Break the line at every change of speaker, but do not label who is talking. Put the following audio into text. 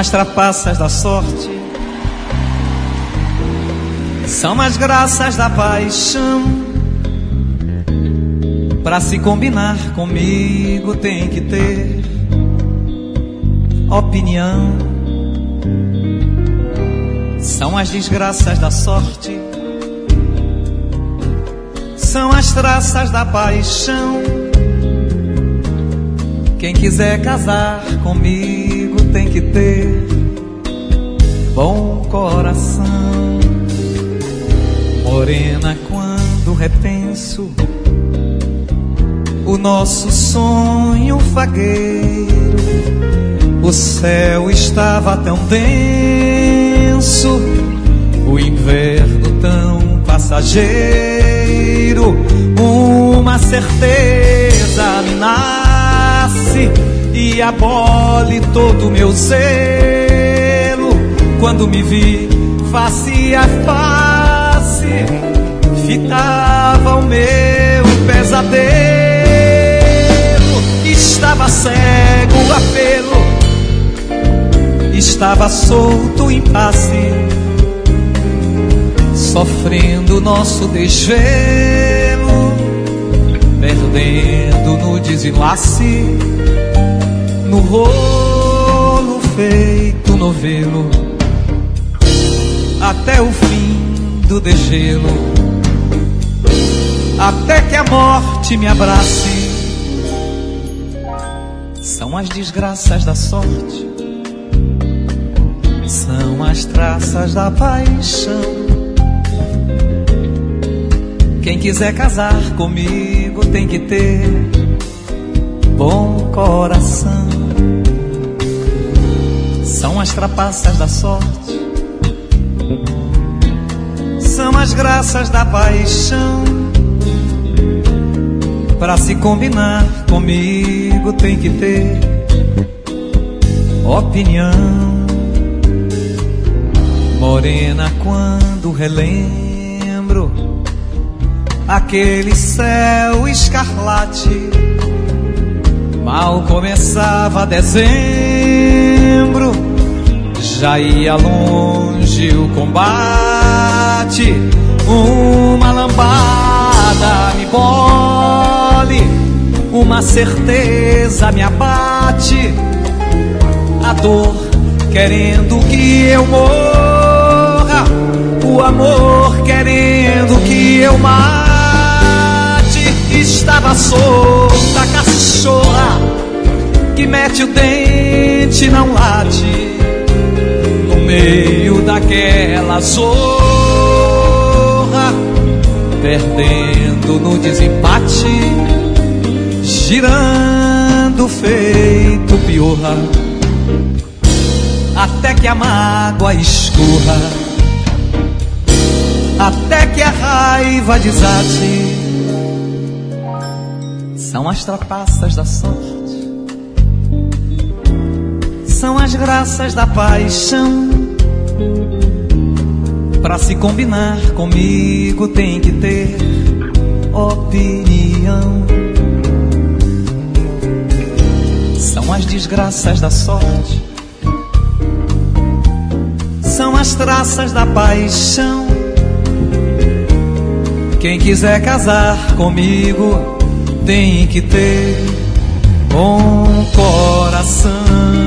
as trapaças da sorte, são as graças da paixão. Pra se combinar comigo tem que ter opinião. São as desgraças da sorte, são as traças da paixão. Quem quiser casar comigo tem que ter bom coração. Morena, quando repenso o nosso sonho fagueiro, o céu estava tão denso, o inverno tão passageiro. Uma certeza me nasce e abole todo o meu zelo. Quando me vi face a face, fitava o meu pesadelo. Estava cego a pelo, estava solto em passe, sofrendo nosso desvelo, perdendo no desenlace, no rolo feito novelo, até o fim do degelo, até que a morte me abrace. São as desgraças da sorte, são as traças da paixão. Quem quiser casar comigo tem que ter bom coração. São as trapaças da sorte, são as graças da paixão. Pra se combinar comigo tem que ter opinião. Morena, quando relembro aquele céu escarlate, mal começava dezembro, já ia longe o combate. Uma lambada me bole, uma certeza me abate, a dor querendo que eu morra, o amor querendo que eu mate. Estava solta a cachorra que mete o dente e não late, no meio daquela zorra, perdendo no desempate, girando feito piorra, até que a mágoa escorra, até que a raiva desate. São as trapaças da sorte, são as graças da paixão. Pra se combinar comigo tem que ter opinião. São as desgraças da sorte, são as traças da paixão. Quem quiser casar comigo tem que ter bom coração.